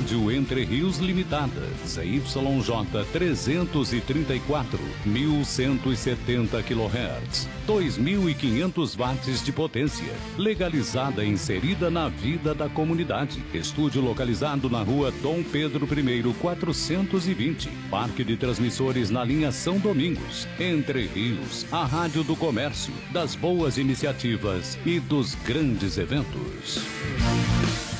Rádio Entre Rios Limitada, ZYJ 334, 1170 kHz, 2.500 watts de potência, legalizada e inserida na vida da comunidade. Estúdio localizado na rua Dom Pedro I, 420, Parque de Transmissores na linha São Domingos. Entre Rios, a rádio do comércio, das boas iniciativas e dos grandes eventos.